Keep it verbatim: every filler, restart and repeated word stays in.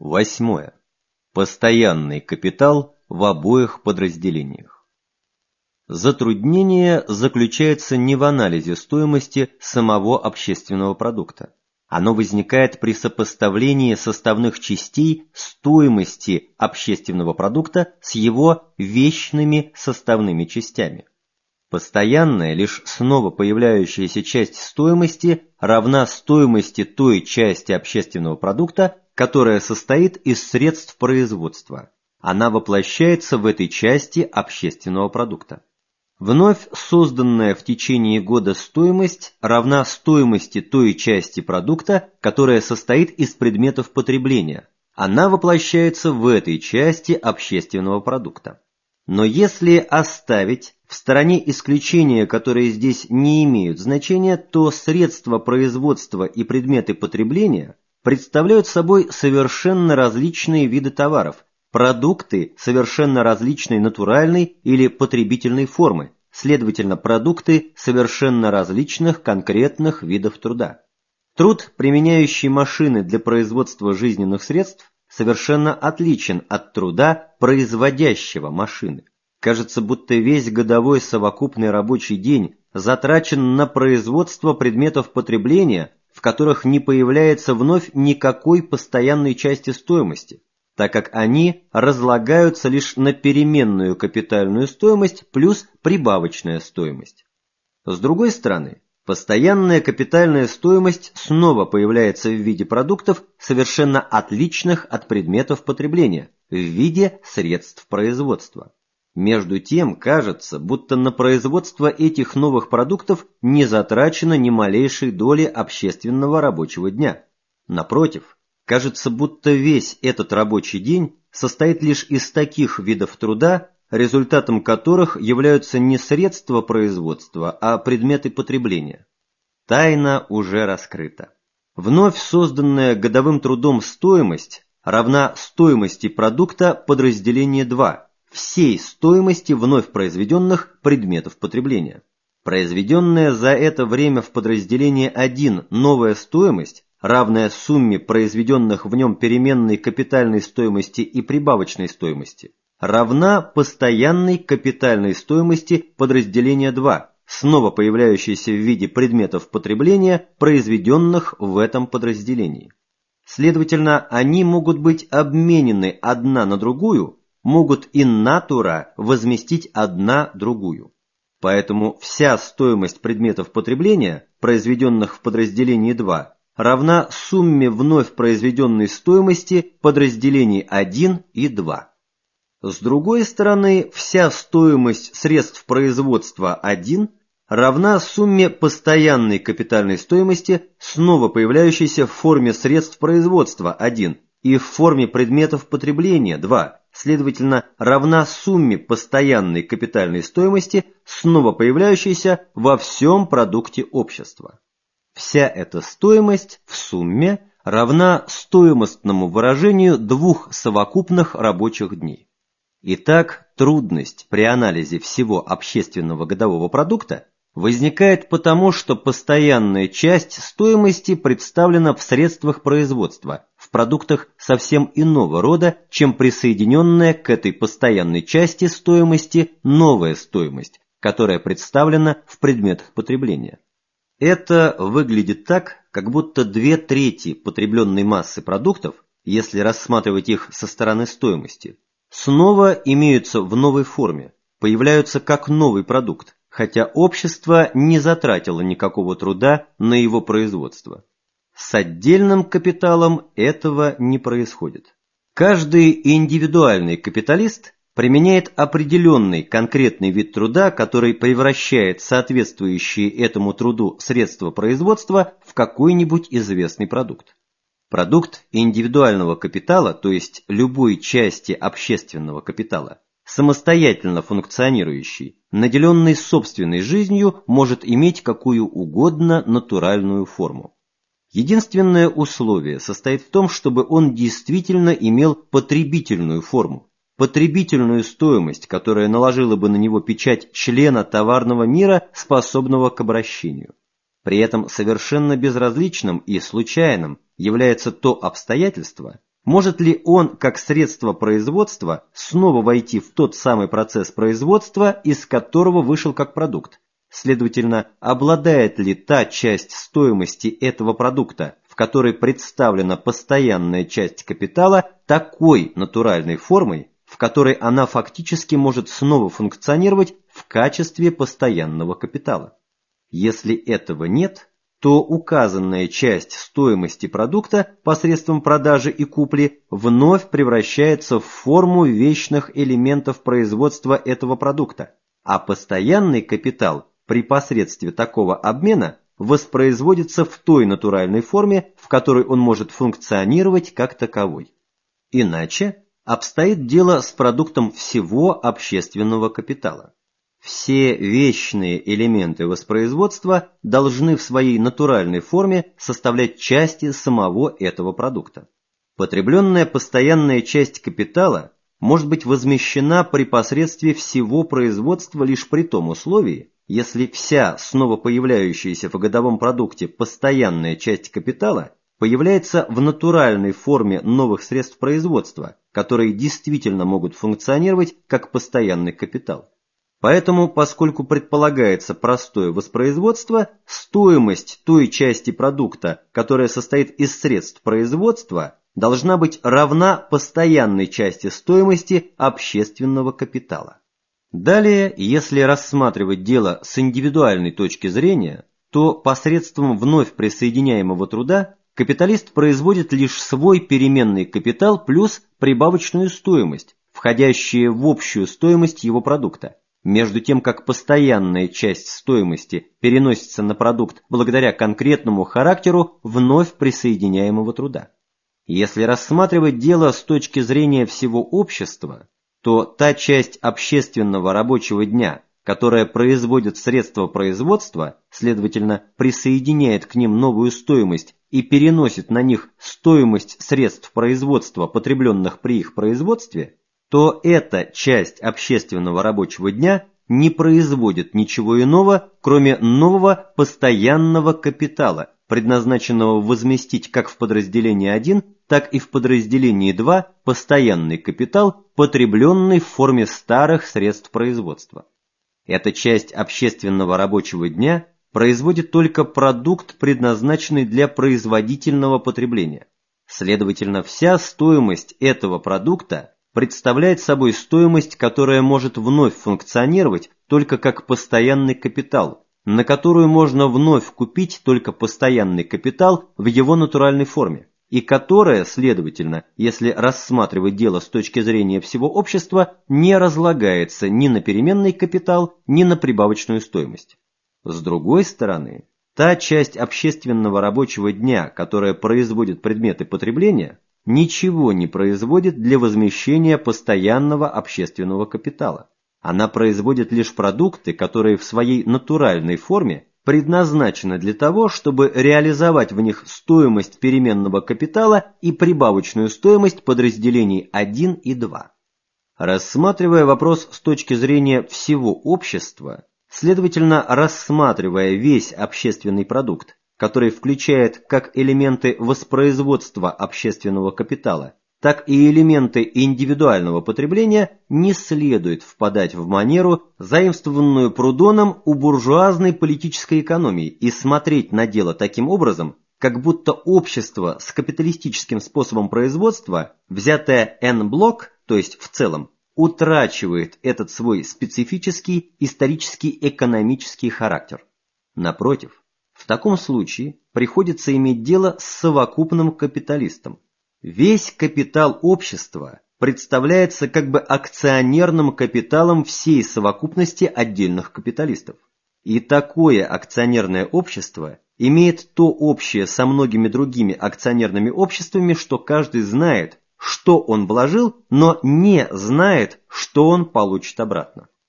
Восьмое. Постоянный капитал в обоих подразделениях. Затруднение заключается не в анализе стоимости самого общественного продукта. Оно возникает при сопоставлении составных частей стоимости общественного продукта с его вечными составными частями. Постоянная, лишь снова появляющаяся часть стоимости равна стоимости той части общественного продукта, которая состоит из средств производства. Она воплощается в этой части общественного продукта. Вновь созданная в течение года стоимость равна стоимости той части продукта, которая состоит из предметов потребления. Она воплощается в этой части общественного продукта. Но если оставить в стороне исключения, которые здесь не имеют значения, то средства производства и предметы потребления представляют собой совершенно различные виды товаров, продукты совершенно различной натуральной или потребительной формы, следовательно, продукты совершенно различных конкретных видов труда. Труд, применяющий машины для производства жизненных средств, совершенно отличен от труда, производящего машины. Кажется, будто весь годовой совокупный рабочий день затрачен на производство предметов потребления, в которых не появляется вновь никакой постоянной части стоимости, так как они разлагаются лишь на переменную капитальную стоимость плюс прибавочная стоимость. С другой стороны, постоянная капитальная стоимость снова появляется в виде продуктов, совершенно отличных от предметов потребления, в виде средств производства. Между тем, кажется, будто на производство этих новых продуктов не затрачено ни малейшей доли общественного рабочего дня. Напротив, кажется, будто весь этот рабочий день состоит лишь из таких видов труда, результатом которых являются не средства производства, а предметы потребления. Тайна уже раскрыта. Вновь созданная годовым трудом стоимость равна стоимости продукта подразделения два, всей стоимости вновь произведенных предметов потребления. Произведенная за это время в подразделении один новая стоимость, равная сумме произведенных в нем переменной капитальной стоимости и прибавочной стоимости, равна постоянной капитальной стоимости подразделения два, снова появляющейся в виде предметов потребления, произведенных в этом подразделении. Следовательно, они могут быть обменены одна на другую, могут in natura возместить одна другую. Поэтому вся стоимость предметов потребления, произведенных в подразделении два, равна сумме вновь произведенной стоимости подразделений один и два. С другой стороны, вся стоимость средств производства один равна сумме постоянной капитальной стоимости, снова появляющейся в форме средств производства один и в форме предметов потребления два, следовательно, равна сумме постоянной капитальной стоимости, снова появляющейся во всем продукте общества. Вся эта стоимость в сумме равна стоимостному выражению двух совокупных рабочих дней. Итак, трудность при анализе всего общественного годового продукта возникает потому, что постоянная часть стоимости представлена в средствах производства, в продуктах совсем иного рода, чем присоединенная к этой постоянной части стоимости новая стоимость, которая представлена в предметах потребления. Это выглядит так, как будто две трети потребленной массы продуктов, если рассматривать их со стороны стоимости, снова имеются в новой форме, появляются как новый продукт, хотя общество не затратило никакого труда на его производство. С отдельным капиталом этого не происходит. Каждый индивидуальный капиталист применяет определенный конкретный вид труда, который превращает соответствующие этому труду средства производства в какой-нибудь известный продукт. Продукт индивидуального капитала, то есть любой части общественного капитала, самостоятельно функционирующий, наделенный собственной жизнью, может иметь какую угодно натуральную форму. Единственное условие состоит в том, чтобы он действительно имел потребительную форму, потребительную стоимость, которая наложила бы на него печать члена товарного мира, способного к обращению. При этом совершенно безразличным и случайным является то обстоятельство, Может ли он, как средство производства, снова войти в тот самый процесс производства, из которого вышел как продукт? Следовательно, обладает ли та часть стоимости этого продукта, в которой представлена постоянная часть капитала, такой натуральной формой, в которой она фактически может снова функционировать в качестве постоянного капитала? Если этого нет, то указанная часть стоимости продукта посредством продажи и купли вновь превращается в форму вечных элементов производства этого продукта, а постоянный капитал при посредстве такого обмена воспроизводится в той натуральной форме, в которой он может функционировать как таковой. Иначе обстоит дело с продуктом всего общественного капитала. Все вечные элементы воспроизводства должны в своей натуральной форме составлять части самого этого продукта. Потребленная постоянная часть капитала может быть возмещена при посредстве всего производства лишь при том условии, если вся снова появляющаяся в годовом продукте постоянная часть капитала появляется в натуральной форме новых средств производства, которые действительно могут функционировать как постоянный капитал. Поэтому, поскольку предполагается простое воспроизводство, стоимость той части продукта, которая состоит из средств производства, должна быть равна постоянной части стоимости общественного капитала. Далее, если рассматривать дело с индивидуальной точки зрения, то посредством вновь присоединяемого труда капиталист производит лишь свой переменный капитал плюс прибавочную стоимость, входящие в общую стоимость его продукта, между тем как постоянная часть стоимости переносится на продукт благодаря конкретному характеру вновь присоединяемого труда. Если рассматривать дело с точки зрения всего общества, то та часть общественного рабочего дня, которая производит средства производства, следовательно, присоединяет к ним новую стоимость и переносит на них стоимость средств производства, потребленных при их производстве, то эта часть общественного рабочего дня не производит ничего иного, кроме нового постоянного капитала, предназначенного возместить как в подразделении один, так и в подразделении два постоянный капитал, потребленный в форме старых средств производства. Эта часть общественного рабочего дня производит только продукт, предназначенный для производительного потребления. Следовательно, вся стоимость этого продукта представляет собой стоимость, которая может вновь функционировать только как постоянный капитал, на которую можно вновь купить только постоянный капитал в его натуральной форме, и которая, следовательно, если рассматривать дело с точки зрения всего общества, не разлагается ни на переменный капитал, ни на прибавочную стоимость. С другой стороны, та часть общественного рабочего дня, которая производит предметы потребления, ничего не производит для возмещения постоянного общественного капитала. Она производит лишь продукты, которые в своей натуральной форме предназначены для того, чтобы реализовать в них стоимость переменного капитала и прибавочную стоимость подразделений один и два. Рассматривая вопрос с точки зрения всего общества, следовательно, рассматривая весь общественный продукт, который включает как элементы воспроизводства общественного капитала, так и элементы индивидуального потребления, не следует впадать в манеру, заимствованную Прудоном у буржуазной политической экономии, и смотреть на дело таким образом, как будто общество с капиталистическим способом производства, взятое en bloc, то есть в целом, утрачивает этот свой специфический исторический экономический характер. Напротив, в таком случае приходится иметь дело с совокупным капиталистом. Весь капитал общества представляется как бы акционерным капиталом всей совокупности отдельных капиталистов. И такое акционерное общество имеет то общее со многими другими акционерными обществами, что каждый знает, что он вложил, но не знает, что он получит обратно.